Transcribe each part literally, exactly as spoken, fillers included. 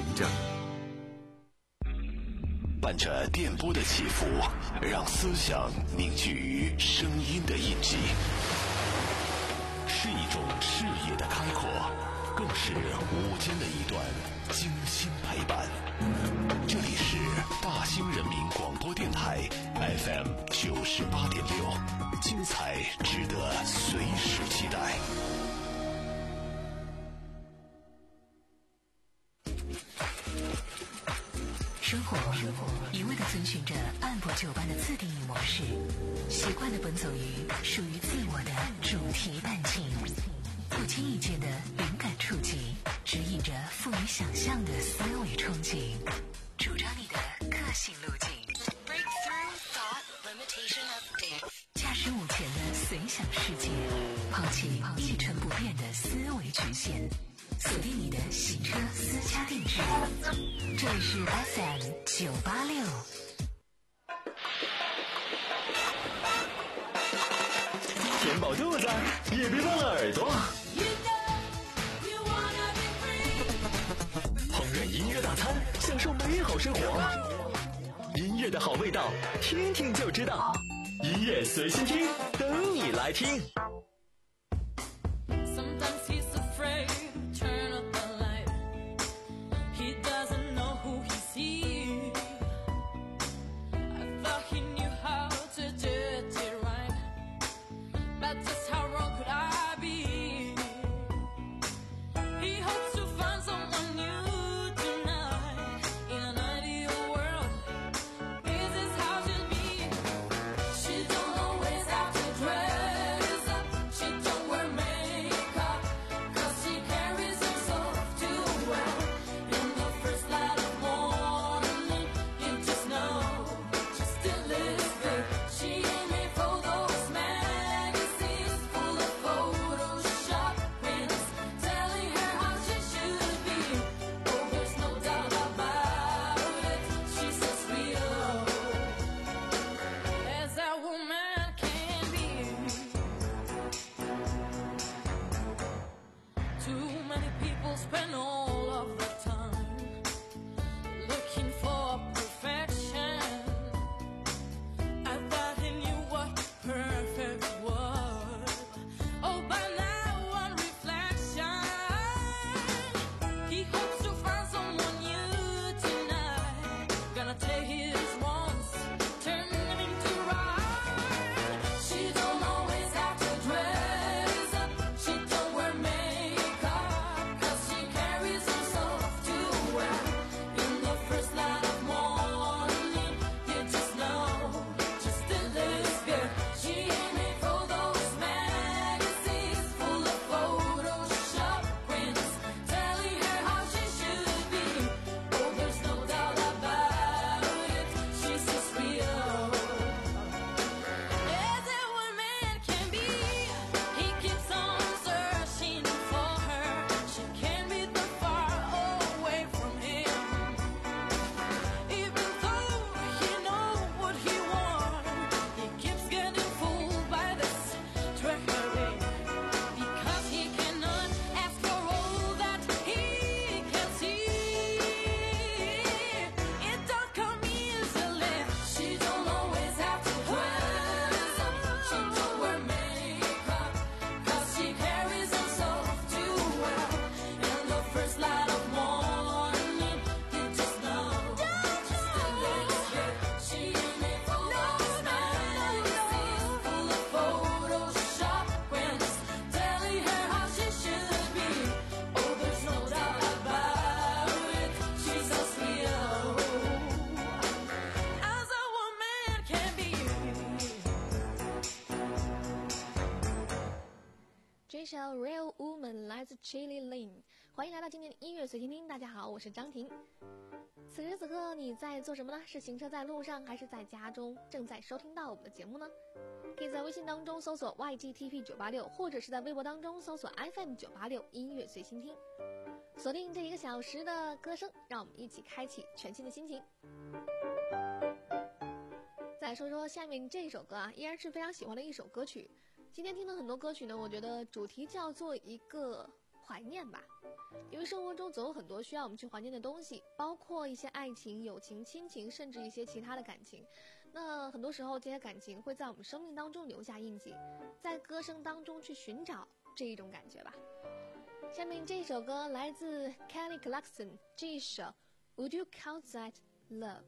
着， 伴着电波的起伏，让思想凝聚于声音的印记，是一种视野的开阔，更是午间的一段精心陪伴。这里是大兴人民广播电台 F M 九十八点六，精彩值得随时期待。 生活一味地遵循着按部就班的自定义模式，习惯地奔走于属于自我的主题弹琴，不经意间的灵感触及，指引着富于想象的思维憧憬，主张你的个性路径。Breakthrough Thought Limitation Update， 驾驶午前的随想世界，抛弃一成不变的思维局限，锁定你的洗车私家定制。这里是 F M 九八六。 填饱肚子也别忘了耳朵。烹饪音乐大餐，享受美好生活。音乐的好味道，听听就知道。音乐随心听，等你来听。 这首 Real Woman 来自 Chili Lin， 欢迎来到今天的音乐随心听。大家好，我是张婷。此时此刻你在做什么呢？是行车在路上，还是在家中正在收听到我们的节目呢？可以在微信当中搜索 Y G T P 九八六， 或者是在微博当中搜索 F M 九八六 音乐随心听，锁定这一个小时的歌声，让我们一起开启全新的心情。再说说下面这首歌啊，依然是非常喜欢的一首歌曲。今天听的很多歌曲呢，我觉得主题叫做一个怀念吧。 因为生活中总有很多需要我们去怀念的东西，包括一些爱情、友情、亲情，甚至一些其他的感情。那很多时候这些感情会在我们生命当中留下印记，在歌声当中去寻找这一种感觉吧。下面这首歌来自 Kelly Clarkson， 这一首 Would You Call That Love？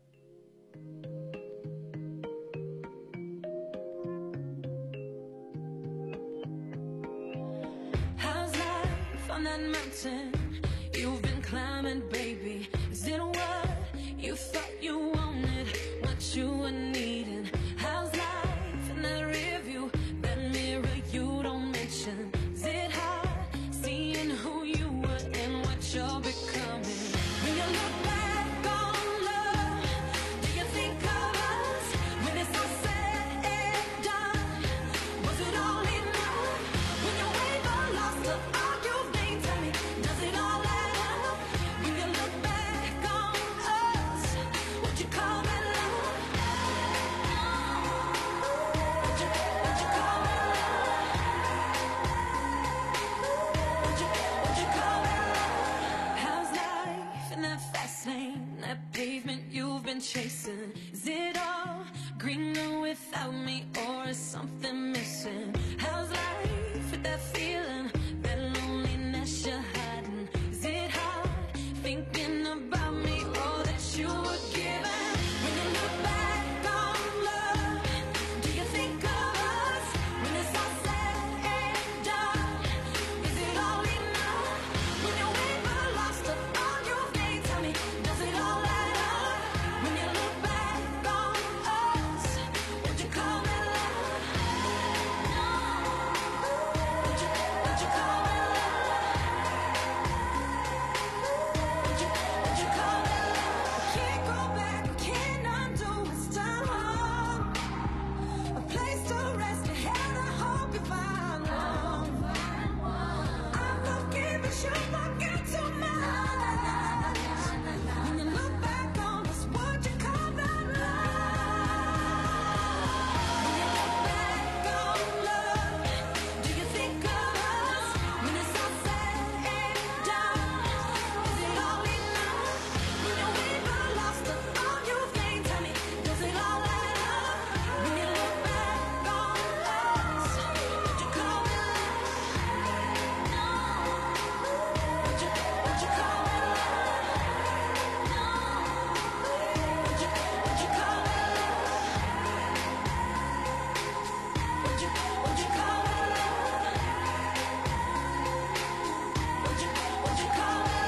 How's life on that mountain you've been climbing, baby? Is it what you thought you wanted, what you were needing? How's life in that rearview, that mirror you don't mention? Is it hard seeing who you were and what you're becoming? When you look back on love, do you think of us when it's all said and done? Was it all enough? When you waver, lost of all you've gained, tell me, does it all add up? When you look back on us, would you call that love? Would you, would you call that love? Would you, would you call that love? How's life in that fast lane, that pavement you've been chasing? Is it all greener without me, or is something missing? How's life with that feeling, that loneliness you're hiding? Is it hard thinking about me, all that you were given? When you look back on love, do you think of us when it's all said and done? Is it all enough? When you waver, lost of all you've gained, tell me, does it all add up? When you look back on us, would you call that love? Would you, would you call that love? Would you, would you call that love? Can't go back, can't undo what's done. A place to rest, a hand I hope you find one. I'm looking, but you're looking too much. When you look back on us, would you call that love? When you look back on love, do you think of us when it's all said and done? Is it all enough? When you waver, lost of all you've gained, tell me, does it all add up? When you look back on us, would you call that love? Would you, would you call that love? Would you, would you call that love? Would you, would you call that love? Would you, would you call that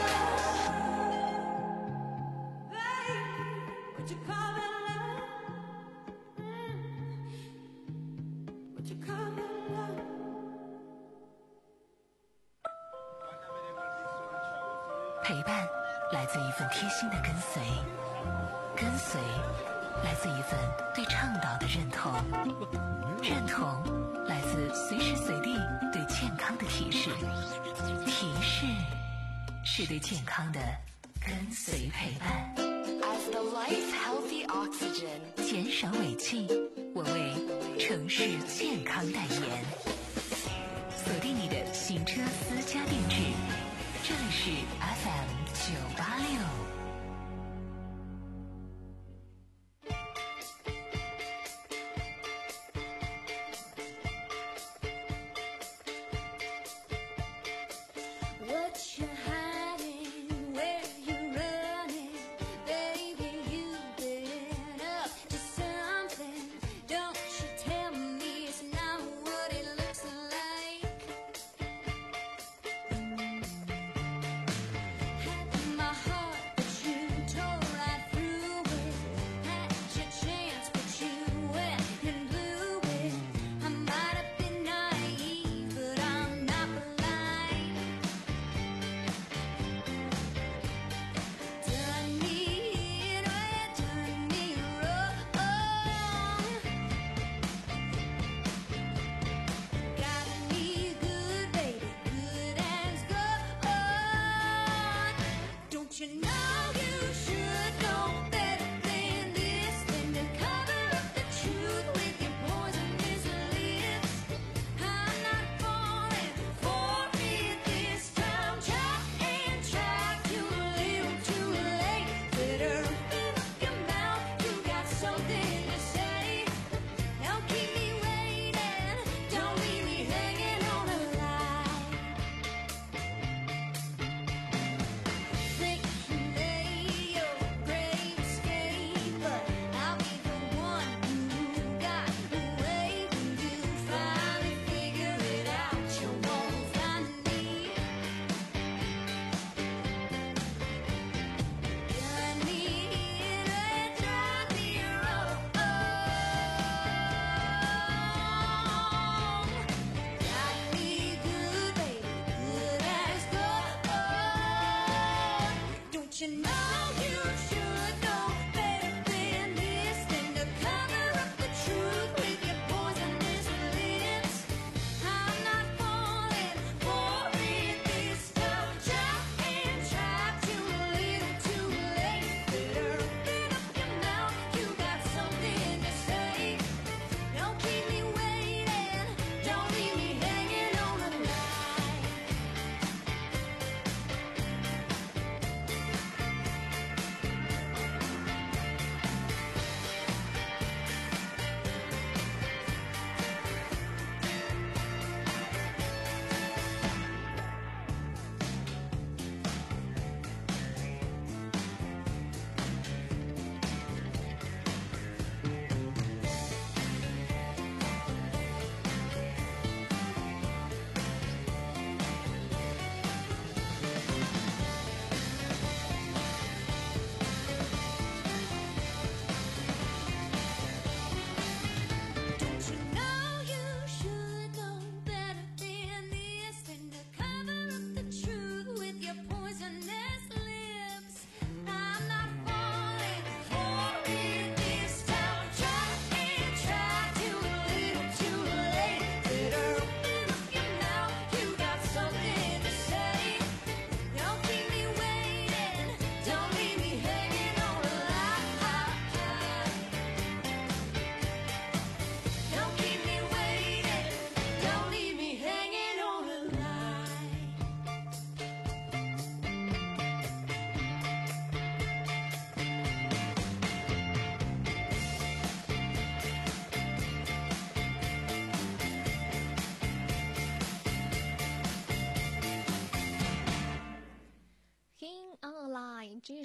love? Babe, would you call that love? Mm. Would you call that love? 陪伴来自一份贴心的跟随，跟随来自一份对倡导的认同，认同来自随时随地对健康的提示，提示是对健康的跟随陪伴。 As the life's healthy oxygen， 减少尾气，我为城市健康代言。锁定你的行车私家定制，这里是 F M 九八六。 What you hiding? Where you running? Baby, you've been up to something. Don't you tell me it's not what it looks like. Had my heart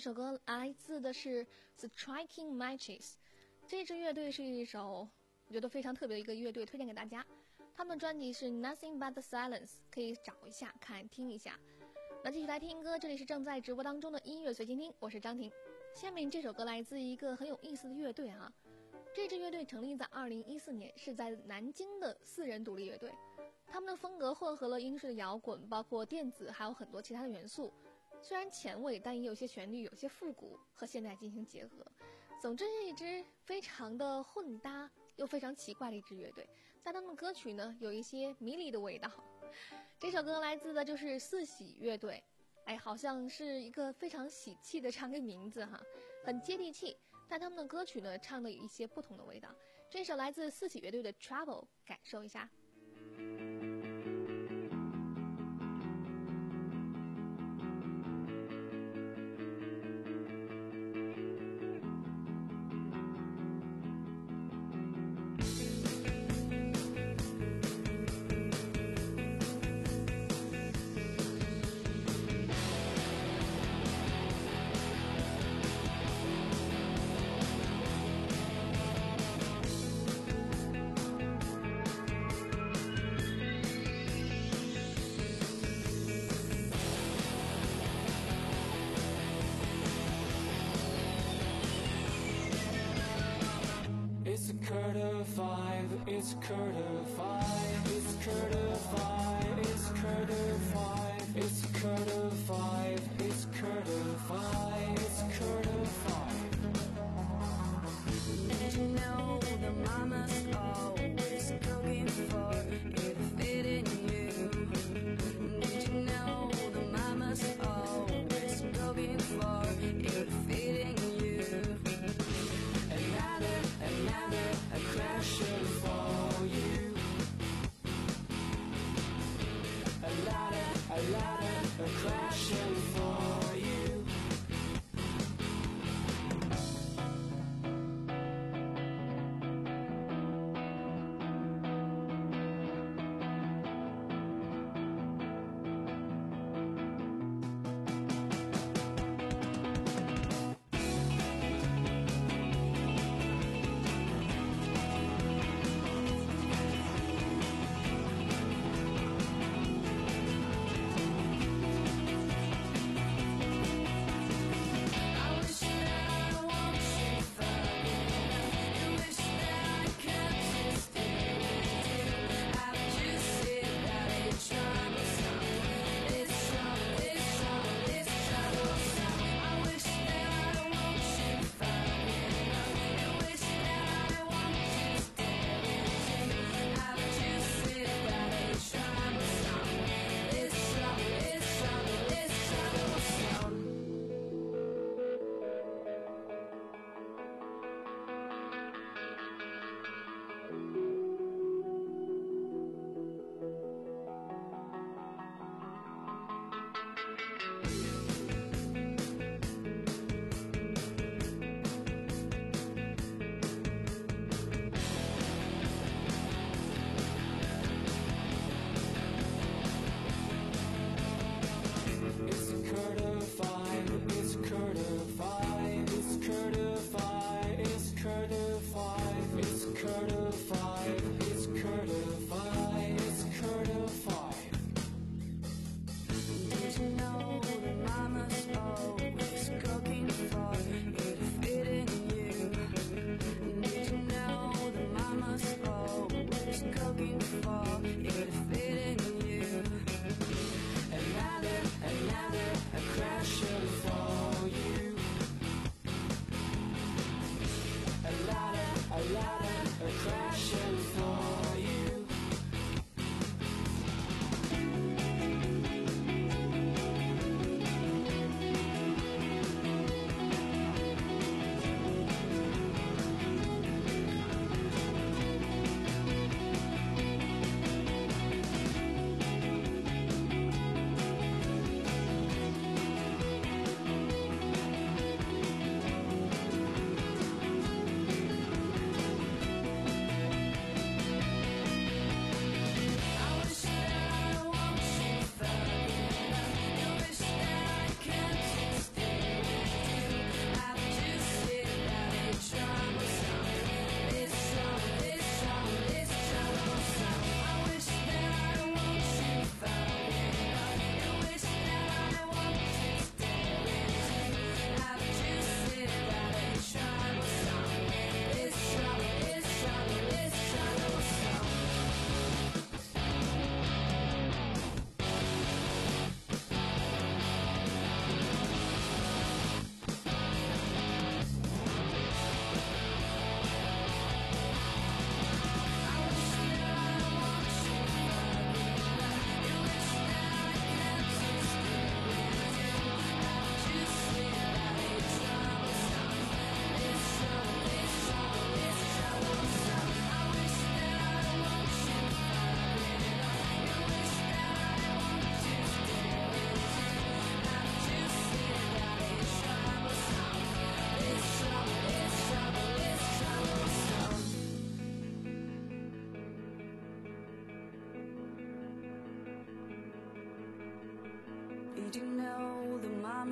首歌来自的是 Striking Matches， 这支乐队是一首我觉得非常特别的一个乐队，推荐给大家。他们的专辑是 Nothing But The Silence， 可以找一下看听一下。那继续来听歌，这里是正在直播当中的音乐随心听，我是张婷。下面这首歌来自一个很有意思的乐队啊，这支乐队成立在二零一四年，是在南京的四人独立乐队。他们的风格混合了英式的摇滚，包括电子，还有很多其他的元素。虽然前卫，但也有些旋律有些复古，和现代进行结合。总之是一支非常的混搭又非常奇怪的一支乐队，但他们的歌曲呢有一些迷离的味道。这首歌来自的就是四喜乐队，哎，好像是一个非常喜气的这样一个名字哈，很接地气，但他们的歌曲呢唱的有一些不同的味道。这首来自四喜乐队的 Trouble， 感受一下。 It's quarter five, it's quarter five, it's quarter five, it's quarter five, it's quarter five, it's quarter five. Did you know the mama's always looking for you to fit in you? Did you know the mama's always looking for you to fit in you? Another, another, a crashing for you. A ladder, a ladder, a crashing for you.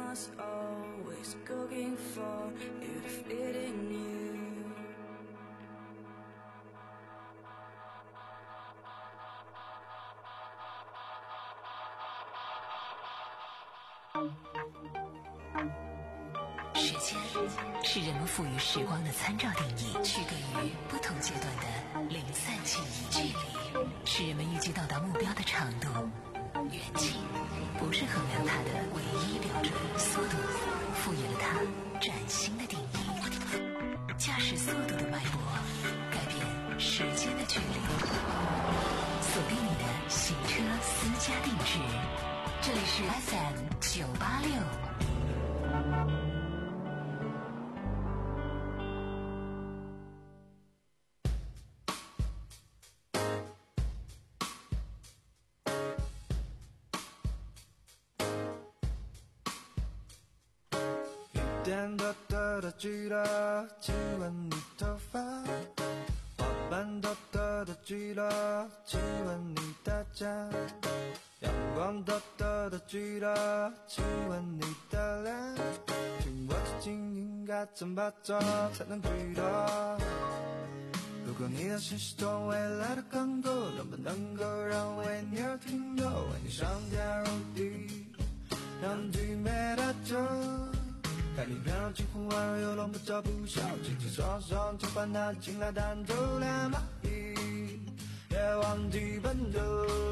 mama's always cooking for you to fit in you. 时间是人们赋予时光的参照定义，区隔于不同阶段的零散记忆。距离是人们预计到达目标的长度，远近不是衡量它的唯一标准。速度赋予了它崭新的定义，驾驶速度的脉搏改变时间的距离。锁定你的行车私家定制，这里是 F M 九八六。 点多多的聚了，亲吻你头发，花瓣多多的聚了，亲吻你的家，阳光多多的聚了，亲吻你的脸，请我究竟应该怎么做才能聚落？如果你的心是从未来的港口，能不能够让维尼尔停留，为你上天入地，让最美的酒。看你飘到几乎温柔又冷不着不休，轻轻双双就把那进来弹奏，连蚂蚁也忘记奔走。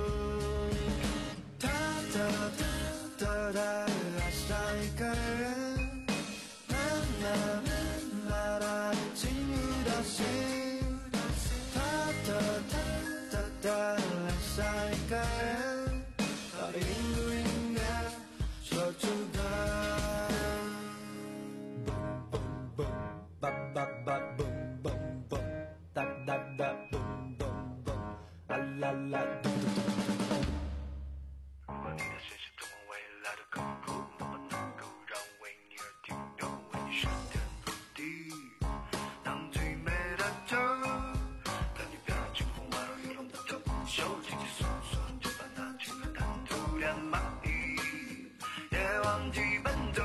哒哒哒哒哒，爱上一个人，慢慢慢慢的进入到心。哒哒哒哒哒，爱上一个人，到底应不应该说出口？ba ba ba boom boom boom da da da boom boom boom la la la嘟嘟嘟嘟。如果你的心是通往未来的港口，能不能够让维尼尔停留，为你上天入地，当最美的酒，看你飘到几乎温柔又冷不着不休，轻轻松松就把那情歌弹奏，连蚂蚁也忘记奔走。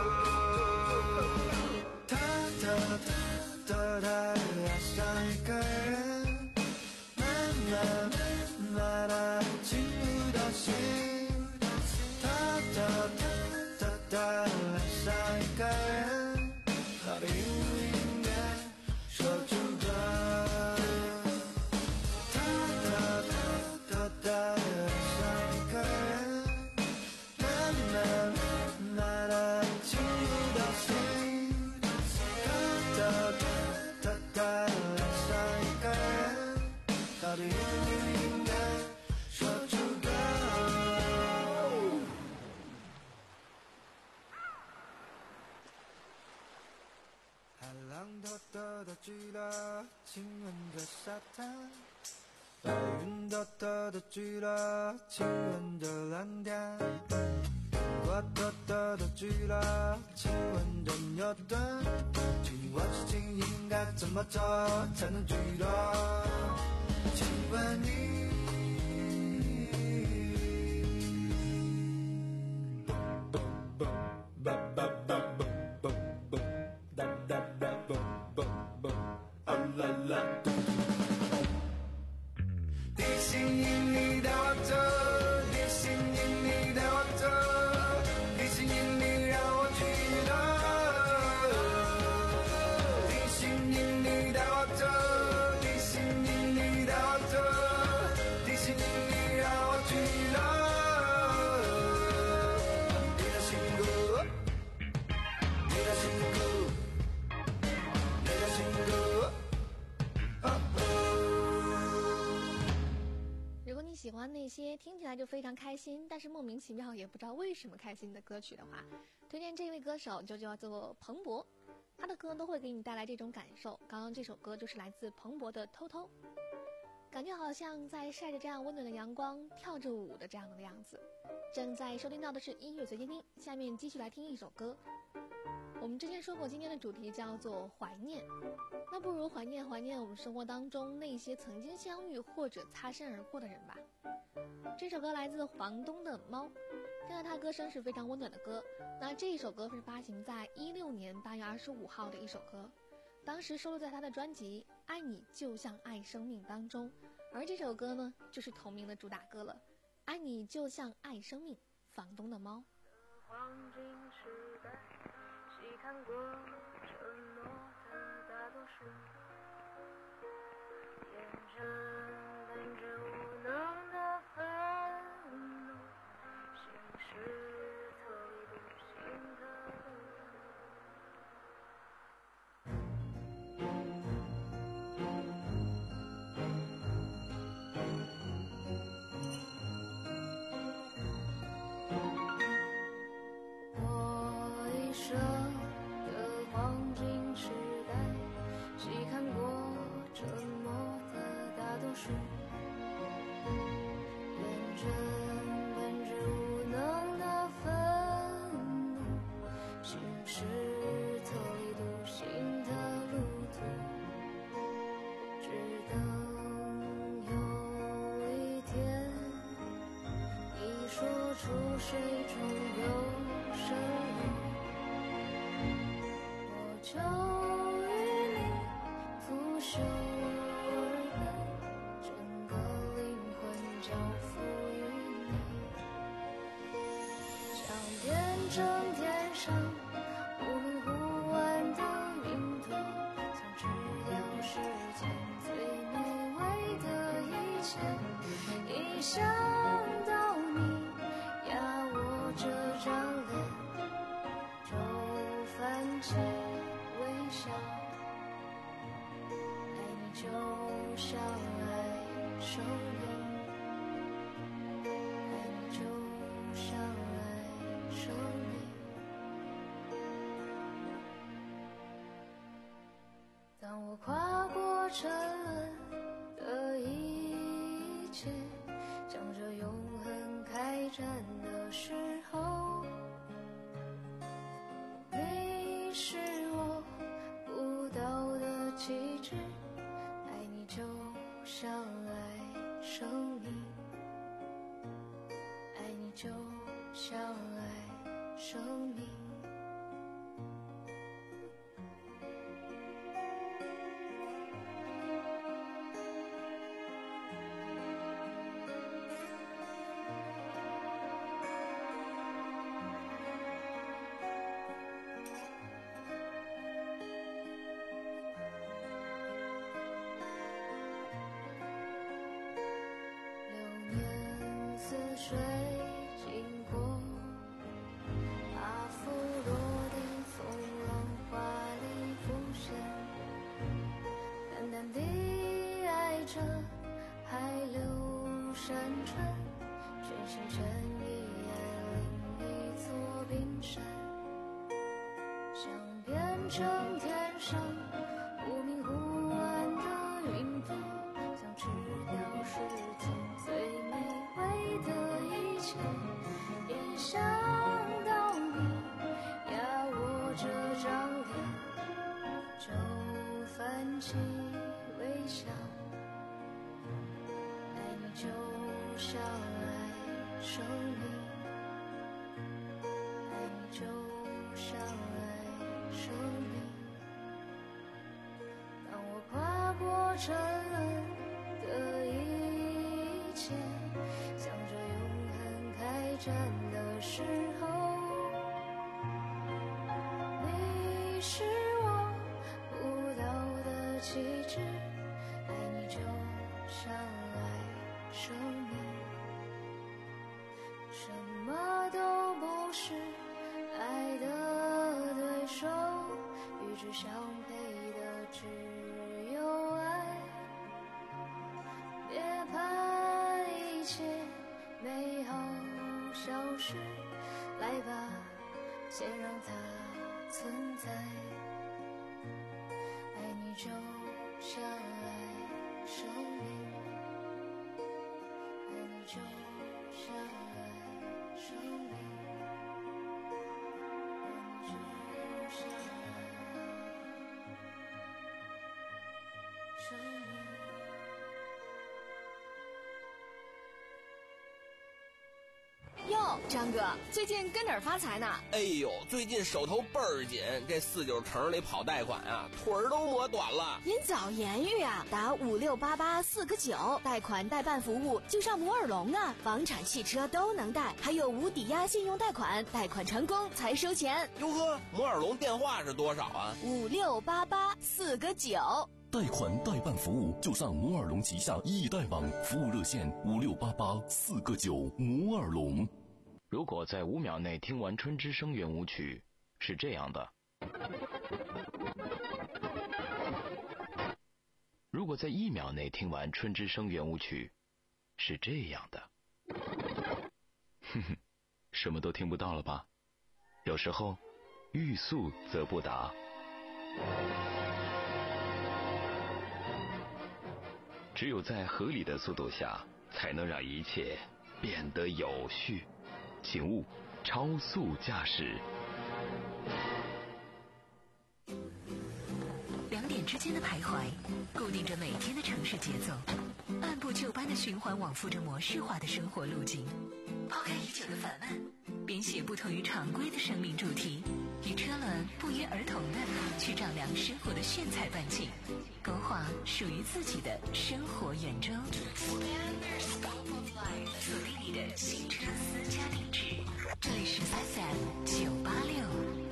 哒哒哒。哒哒，爱上一个人，慢慢慢慢的进入到心。哒哒哒哒哒，爱上一个人，到底应不应该说出口？哒哒哒哒哒，爱上一个人，慢慢慢慢的进入到心。哒哒哒。他爱上一个人，到底应不应该说出口？海浪偷偷的聚了，亲吻着沙滩，白云偷偷的聚了，亲吻着蓝天，苹果偷偷的聚了，亲吻着牛顿，请我究竟应该怎么做才能聚落？亲吻你。地心引力带我走，地心引力带我走，地心引力让我聚落。地心引力带我走，地心引力带我走，地心引力让我聚落。你的辛苦，你的辛苦，你的辛苦。 如果你喜欢那些听起来就非常开心，但是莫名其妙也不知道为什么开心的歌曲的话，推荐这位歌手就叫做彭博，他的歌都会给你带来这种感受。刚刚这首歌就是来自彭博的《偷偷》，感觉好像在晒着这样温暖的阳光，跳着舞的这样的样子。正在收听到的是音乐随心听，下面继续来听一首歌。我们之前说过今天的主题叫做怀念，那不如怀念怀念我们生活当中那些曾经相遇或者擦身而过的人吧。这首歌来自黄东的《猫》， 听到他歌声是非常温暖的歌。那这一首歌是发行在一六年八月二十五号的一首歌，当时收录在他的专辑《爱你就像爱生命》当中，而这首歌呢就是同名的主打歌了，《爱你就像爱生命》，房东的猫。 黄金时代，细看过沉默的大多数，眼神本着无能的愤怒，心事特立独行的路我一生的黄金时代，细看过沉默的大多数，眼神本着无能的愤怒，行驶特立独行的路途，只等有一天你说出水中有生命，我就与你拂袖而奔，整个灵魂交付于你，想变成天上忽明忽暗的云朵，想吃掉世间最美味的一切，一想到你呀，我这张脸就泛起微笑，爱你就像爱生命，爱你就像爱生命。当我跨过沉沦的一切，向着永恒开战的时候，你是我不到的旗帜，爱你就像爱生命，爱你就像爱生命。流年似水经过，阿芙落地风浪华丽浮现，淡淡地爱着海流山川，全心全意爱另一座冰山，想变成天上忽明忽暗的云朵，想吃掉世间最美味的一切，一想到你呀，我这张脸就泛起微笑，爱你就像爱生命，爱你就像爱生命。当我跨过沉沦的一切，向着永恒开战的时候，你是我不到的旗帜，爱你就像爱生命，什么都不是爱的对手，与之相配的只有爱，别怕一切美好消失，来吧，先让它存在，爱你就像爱生命，爱你就像爱生命，爱你就像爱生命。 哟， 哟，张哥，最近跟哪儿发财呢？ 哎呦，最近手头倍儿紧，这四九城里跑贷款啊，腿儿都磨短了。 您早言语啊，打五六八八四个九，贷款代办服务就上摩尔龙啊，房产、汽车都能贷，还有无抵押信用贷款，贷款成功才收钱。 哟呵，摩尔龙电话是多少啊？ 五六八八四个九。 贷款代办服务就上摩尔龙旗下易贷网，服务热线五六八八四个九。摩尔龙。 如果在五秒内听完春之声圆舞曲，是这样的；如果在一秒内听完春之声圆舞曲，是这样的。哼哼，什么都听不到了吧？有时候，欲速则不达。只有在合理的速度下，才能让一切变得有序。请勿超速驾驶。 两点之间的徘徊，固定着每天的城市节奏，按部就班的循环往复着模式化的生活路径。抛开已久的烦闷，编写不同于常规的生命主题，与车轮不约而同的去丈量生活的炫彩半径，勾画属于自己的生活圆周。锁定你的新车私家定制，这里是 F M 九八六。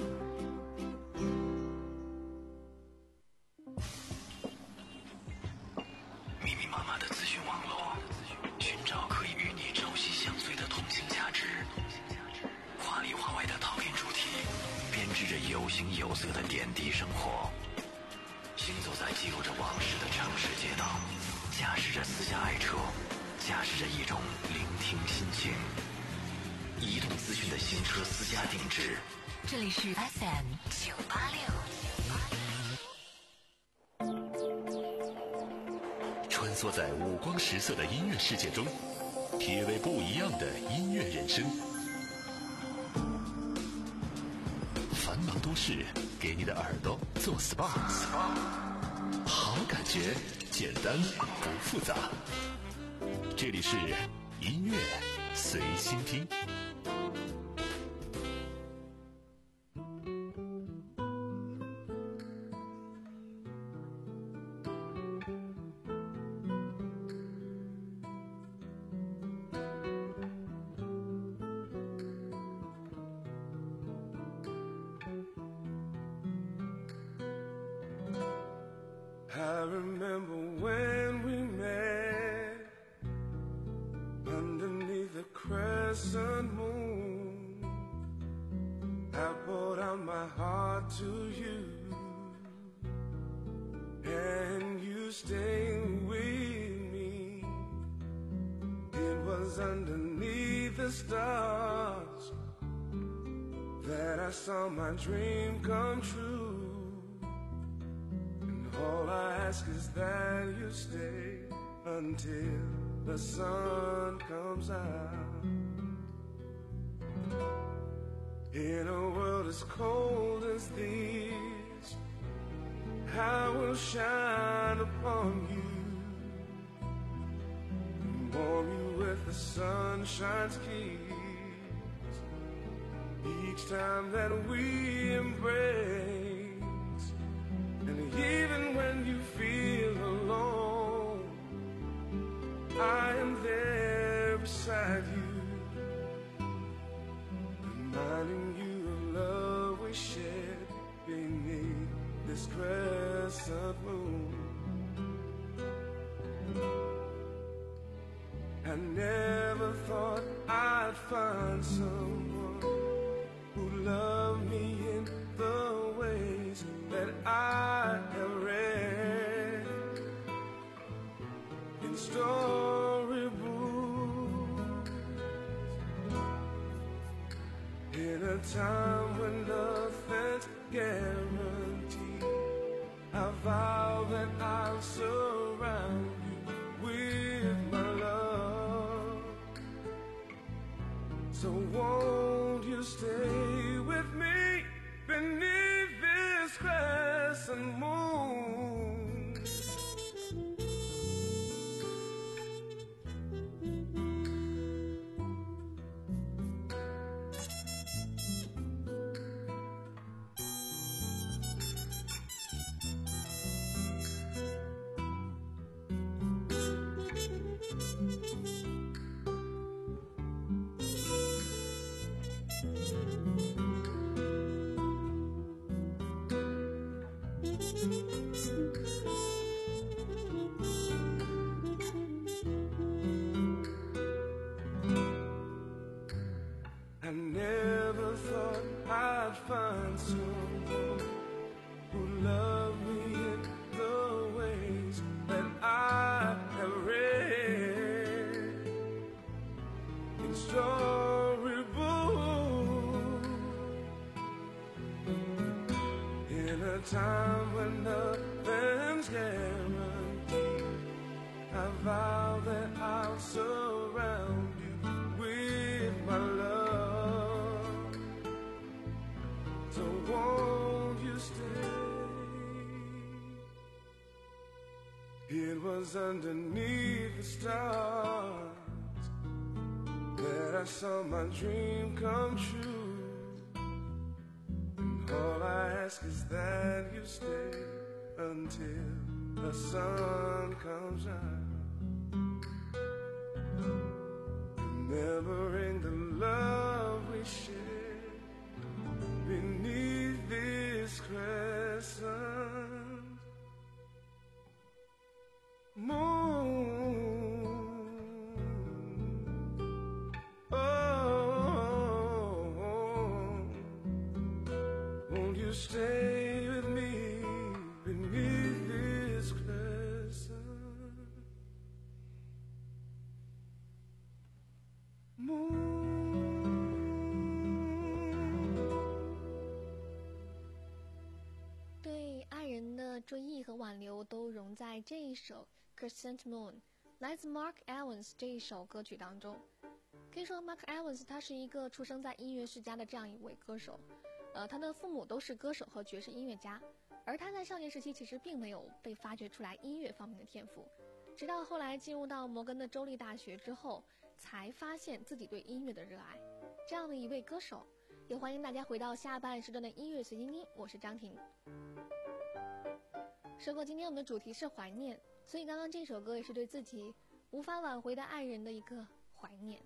密密麻麻的资讯网络，寻找可以与你朝夕相随的同性价值。华里华外的讨厌主题，编织着有形有色的点滴生活。行走在记录着往事的城市街道，驾驶着私家爱车，驾驶着一种聆听心情。移动资讯的新车私家定制， 这里是 F M 九八六。 穿梭在五光十色的音乐世界中，体味不一样的音乐人生。繁忙都市，给你的耳朵做 S P A， 好感觉，简单不复杂。这里是音乐随心听。 I remember when we met underneath the crescent moon. I poured out my heart to you, and you stayed with me. It was underneath the stars that I saw my dream come true. All I ask is that you stay until the sun comes out. In a world as cold as this, I will shine upon you and warm you with the sunshine's kiss. Each time that we embrace, and even when you feel alone, I am there beside you, reminding you of love we shared beneath this crescent moon. I never thought I'd find someone who loved me in the ways that I have read in storybooks. In a time when nothing's guaranteed, I vow that I'll surround you with my love. So won't you stay with me beneath this crescent moon? I never thought I'd find someone who loved me in the ways that I have read in storybooks. In a time when nothing's guaranteed, I vow that I'll surround you with my love. So won't you stay? It was underneath the stars that I saw my dream come true. And all I ask is that you stay until the sun comes out, remembering the love we shared beneath this crescent moon. Oh, won't you stay with me beneath this crescent moon? 对爱人的追忆和挽留都融在这一首 Crescent Moon 来自 Mark Evans 这一首歌曲当中。可以说 Mark Evans 他是一个出生在音乐世家的这样一位歌手，呃，他的父母都是歌手和爵士音乐家，而他在少年时期其实并没有被发掘出来音乐方面的天赋，直到后来进入到摩根的州立大学之后，才发现自己对音乐的热爱。这样的一位歌手，也欢迎大家回到下半时段的音乐随心听，我是张婷。说过今天我们的主题是怀念，所以刚刚这首歌也是对自己无法挽回的爱人的一个怀念。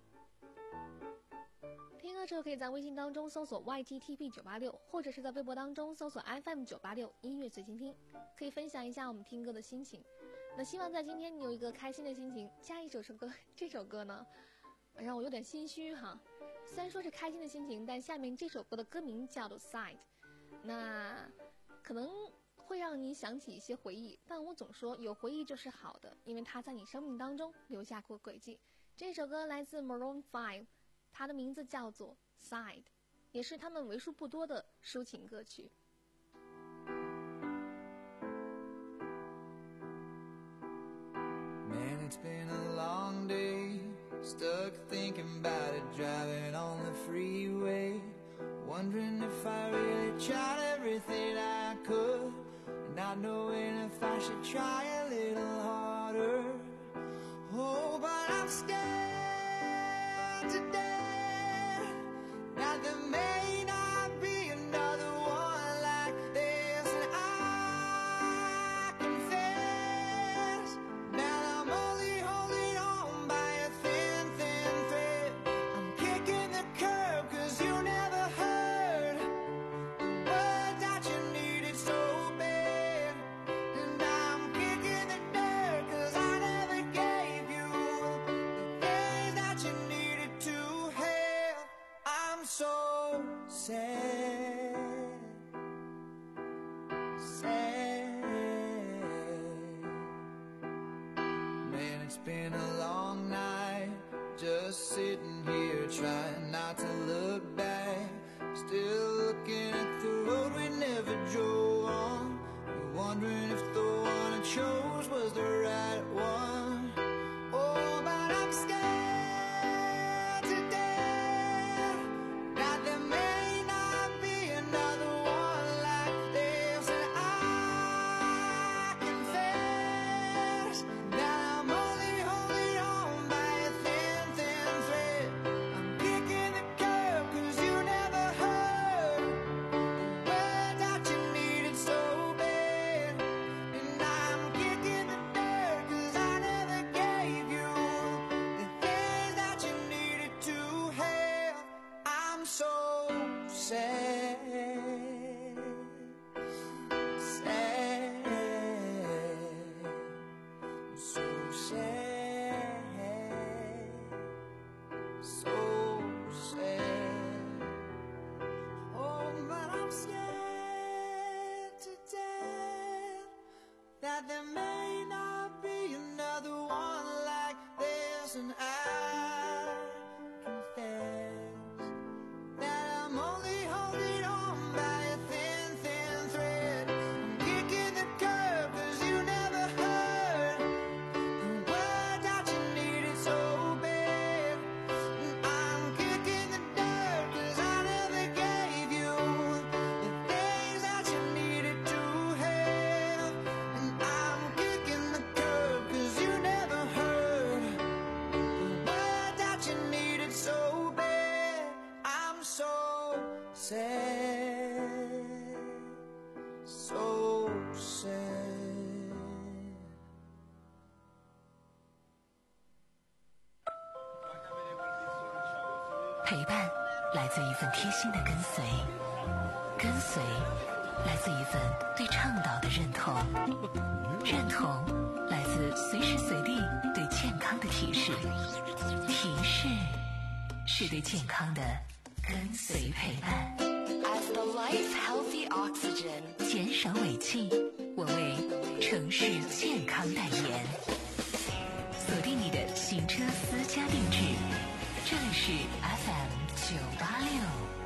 听歌之后可以在微信当中搜索 Y T T P 九八六， 或者是在微博当中搜索 F M 九八六 音乐随心听，可以分享一下我们听歌的心情。那希望在今天你有一个开心的心情。下一首歌，这首歌呢让我有点心虚哈。虽然说是开心的心情，但下面这首歌的歌名叫做 Side， 那可能会让你想起一些回忆，但我总说有回忆就是好的，因为它在你生命当中留下过轨迹。这首歌来自 Maroon 五， 它的名字叫做 Side， 也是他们为数不多的抒情歌曲。 Man, it's been a long day, stuck thinking about it, driving on the freeway, wondering if I really tried everything I could, not knowing if I should try a little harder. Oh, but I'm scared today that there may not be another one like this, and I confess that I'm only holding on by a thin, thin thread. I'm kicking the curb 'cause you never heard the word that you needed so bad, and I'm kicking the dirt 'cause I never gave you the things that you needed to have. I'm so sad, sad. Man, it's been a long night, just sitting here trying not to look back, still looking at the road we never drove on, wondering if the one I chose was the right one. Oh, but I'm scared today that there may not be another one like this, and I confess that I'm only holding on by a thin, thin thread. I'm kicking the curb 'cause you never heard said. 陪伴来自一份贴心的跟随，跟随来自一份对倡导的认同，认同来自随时随地对健康的提示，提示是对健康的跟随陪伴。 As the life healthy oxygen， 减少尾气，我为城市健康代言。锁定你的行车私家定制，这里是 F M 九八六。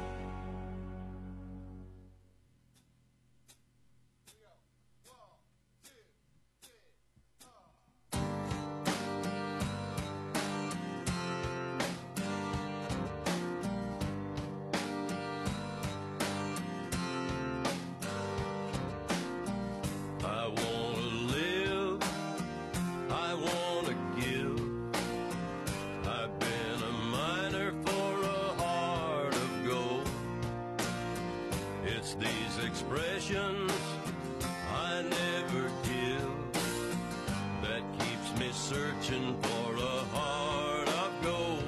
Expressions I never give that keeps me searching for a heart of gold,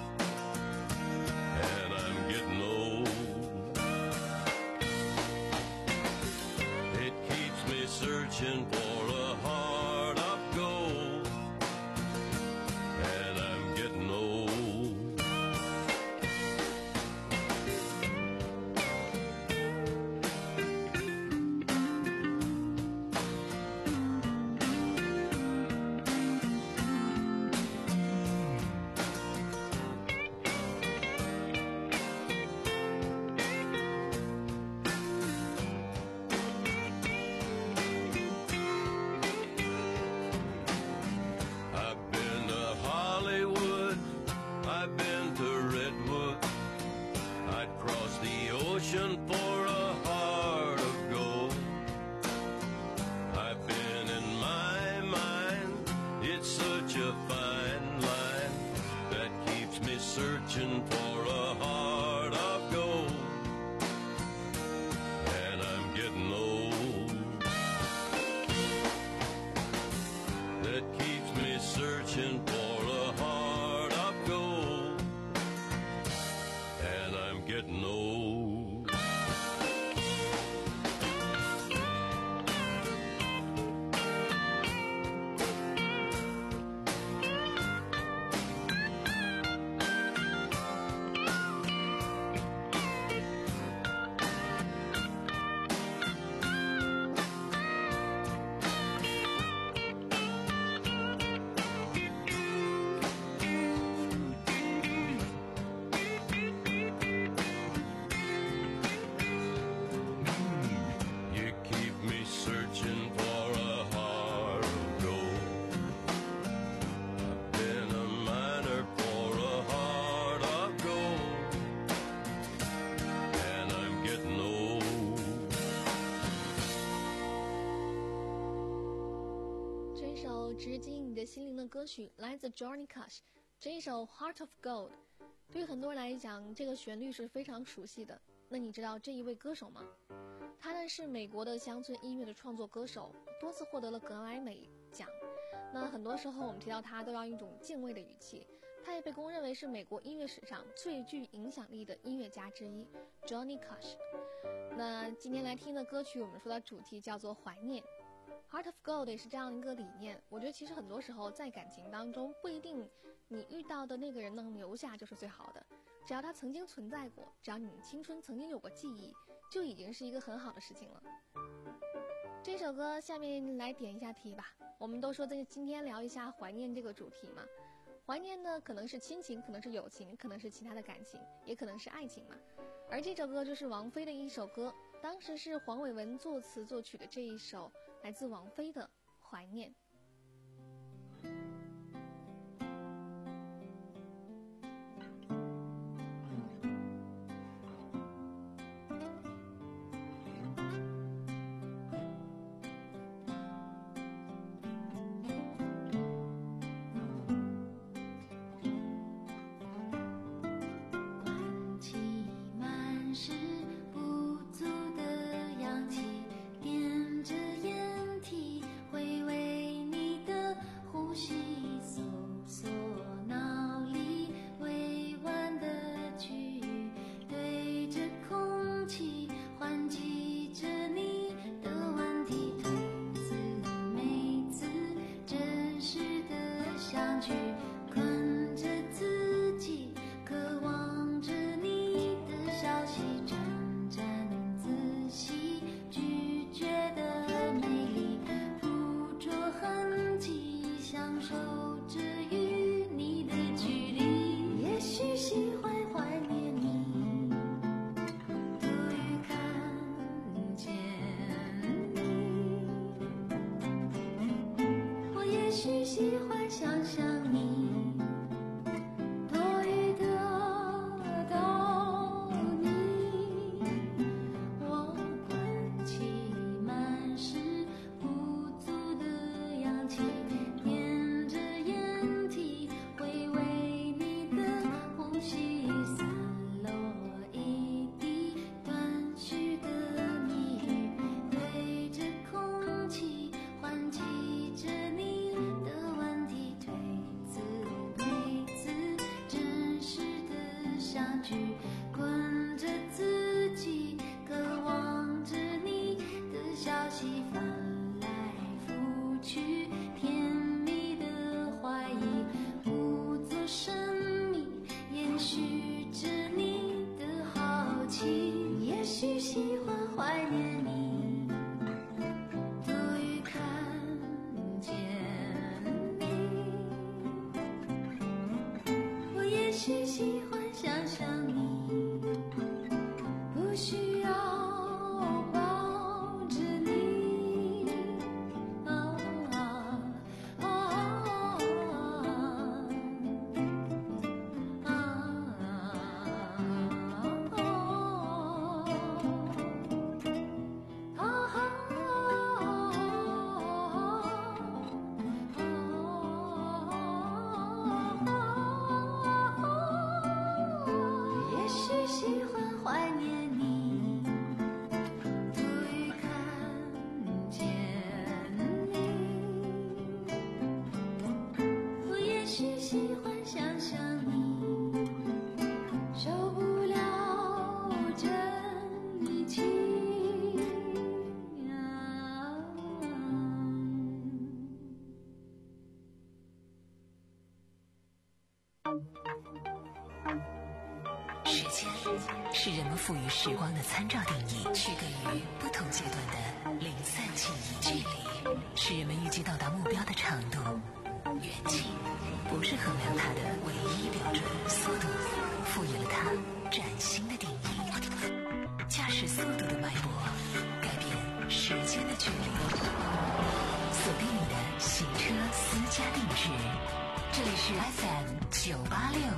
and I'm getting old. It keeps me searching for a heart of gold, and I'm getting old. For a heart of gold, I've been in my mind. It's such a fine line that keeps me searching for a heart of gold, and I'm getting old. That keeps me searching for a heart of gold, and I'm getting old. 直击你的心灵的歌曲来自 Johnny Cash， 这一首 Heart of Gold 对于很多人来讲，这个旋律是非常熟悉的。那你知道这一位歌手吗？他呢是美国的乡村音乐的创作歌手，多次获得了格莱美奖。那很多时候我们提到他都要用一种敬畏的语气。他也被公认为是美国音乐史上最具影响力的音乐家之一 Johnny Cash。 那今天来听的歌曲，我们说的主题叫做怀念。Heart of Gold 也是这样一个理念。我觉得其实很多时候在感情当中，不一定你遇到的那个人能留下就是最好的，只要他曾经存在过，只要你青春曾经有过记忆，就已经是一个很好的事情了。这首歌下面来点一下题吧。我们都说在今天聊一下怀念这个主题嘛，怀念呢可能是亲情，可能是友情，可能是其他的感情，也可能是爱情嘛。而这首歌就是王菲的一首歌，当时是黄伟文作词作曲的这一首来自王菲的怀念。 是不足的氧气，点着烟。 喜欢想象你，多余得到你，我关起满是不足的氧气，踮着眼体回味你的呼吸，散落一地断续的谜语，对着空气唤起着你的问题，推自推自真实的相聚，困着自己，渴望着你的消息，翻来覆去，甜蜜的怀疑，故作神秘，延续着你的好奇，也许喜欢怀念你，多余看见你，我也许喜欢想象你，不需要抱着你，啊啊啊也许喜欢怀念你，多余看见你，我也许喜欢想象你，受不了真情啊。 时间是人们赋予时光的参照定义，区隔于不同阶段的零散记忆。距离是人们预计到达目标的长度，远近不是衡量它的唯一标准。速度赋予了它崭新的定义，驾驶速度的脉搏改变时间的距离。锁定你的行车私家定制，这里是 F M 九八六。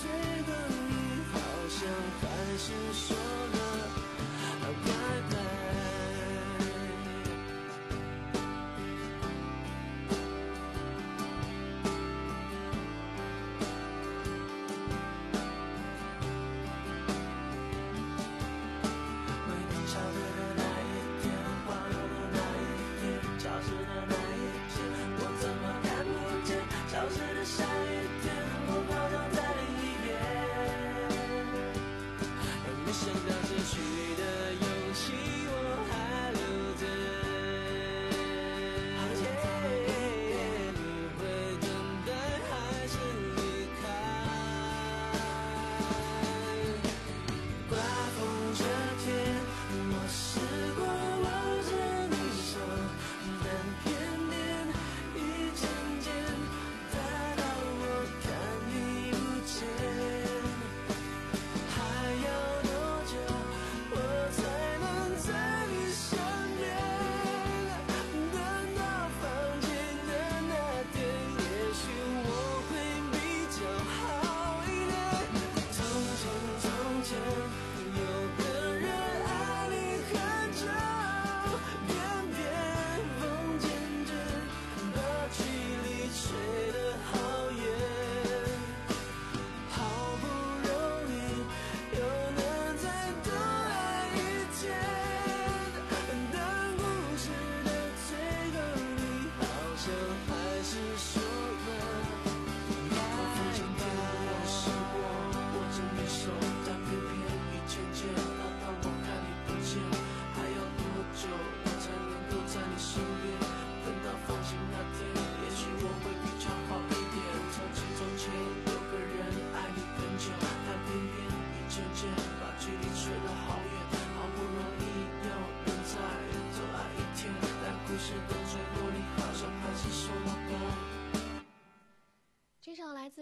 是说了拜拜。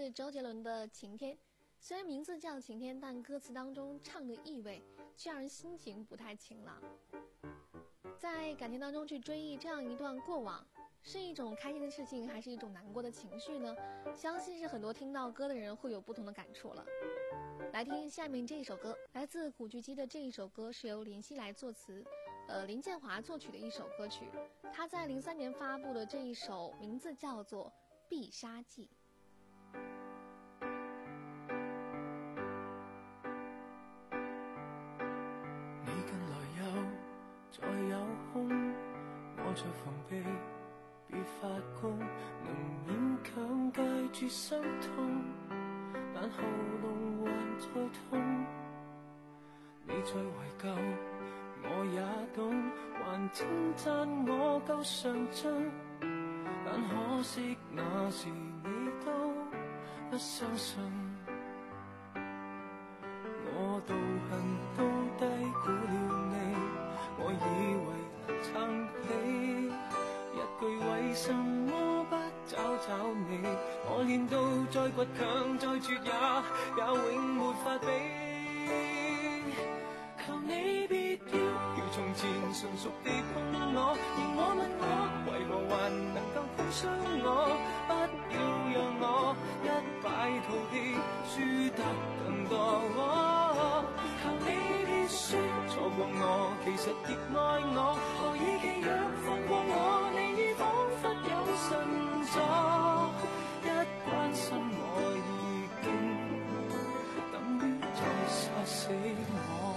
自周杰伦的《晴天》。虽然名字叫晴天，但歌词当中唱的意味却让人心情不太晴朗。在感情当中去追忆这样一段过往，是一种开心的事情，还是一种难过的情绪呢？相信是很多听到歌的人会有不同的感触了。来听下面这一首歌，来自古巨基的这一首歌是由林夕来作词，呃，林建华作曲的一首歌曲。他在零三年发布的这一首名字叫做《必杀技》。 你近來又再有空，我在防備，別發功，能勉強戒絕心痛，但喉嚨還在痛。你在懷舊，我也懂，還稱讚我夠上進，但可惜那時你都不相信。我道行都低估了你，我以為撐起一句為什麼不找找你，我練到再倔強再絕也也永沒法比。求你別要如從前純熟地碰我，而我問我為何還能夠碰傷我，不要讓我一敗塗地輸得更多。求你別說錯過我，其實亦愛我，何以技癢放過我，你已彷彿有神助，一關心我已經等於在殺死我。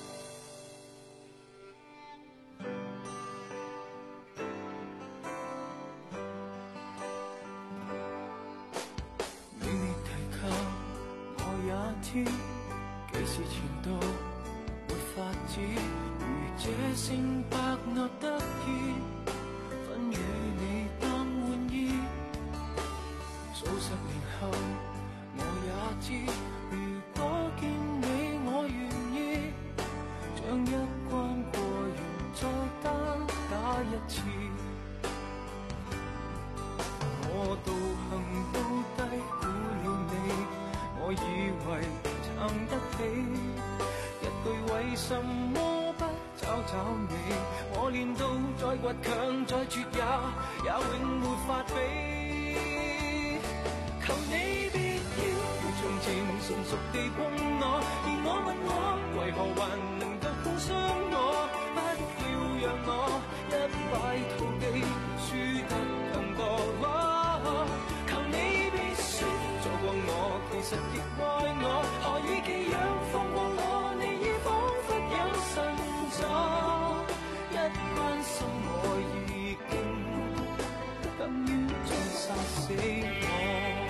你未提及我也知，幾時前度沒法子，如這聲白鴿得意，分與你當玩意。數十年後我也知，如果見你我願意，將一關過完再單打一次。我道行都低估了你，我以為撐得起一句為什麼不找找你，我練到再倔強再絕也也永沒法比。求你別要如從前純熟地碰我，而我問我為何還能夠碰傷我，不要讓我一敗塗地輸得更多。求你別說錯過我，其實亦愛我，何以技癢放過我，你已彷彿有神助，一關心我已經等於在殺死我。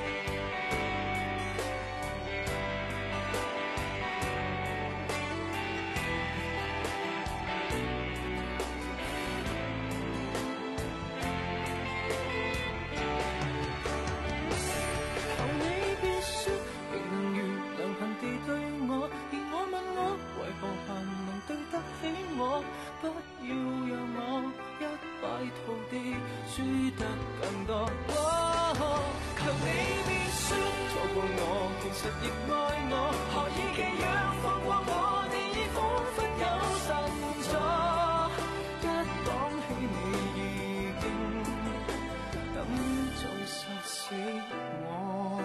不要讓我一敗塗地輸得更多。求你別說錯過我，其實亦愛我，何以技癢放過我，你已彷彿有神助，一講起你已經等於在殺死我。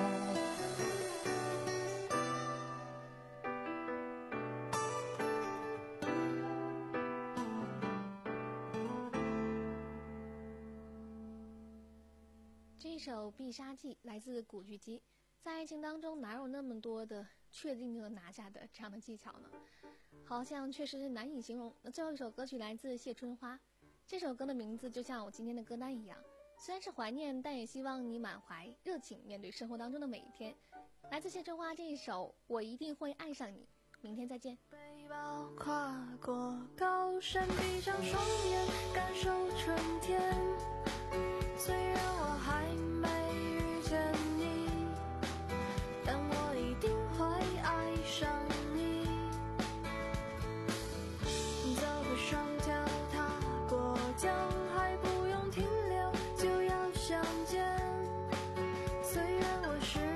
这首《必杀技》来自古巨基，在爱情当中哪有那么多的确定就能拿下的这样的技巧呢？好像确实是难以形容。那最后一首歌曲来自谢春花，这首歌的名字就像我今天的歌单一样，虽然是怀念，但也希望你满怀热情面对生活当中的每一天。来自谢春花这一首《我一定会爱上你》，明天再见。 背包跨过高山，闭上双眼，感受春天。虽然我还没遇见你，但我一定会爱上你。走过双脚，踏过江，还不用停留就要相见。虽然我是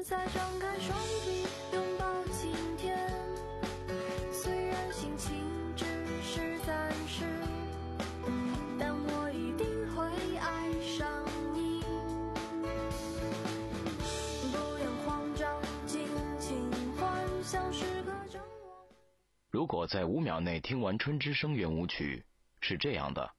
再张开双臂拥抱今天，虽然心情只是暂时，但我一定会爱上你。不要慌张，尽情幻想是个整我。 如果在五秒内听完春之声圆舞曲，是这样的。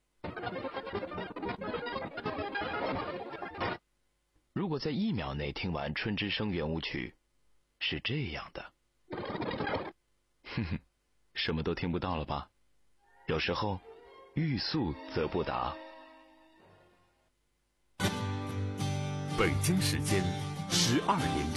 如果在一秒内听完春之声圆舞曲，是这样的。哼哼，什么都听不到了吧？有时候欲速则不达。 北京时间十二点整。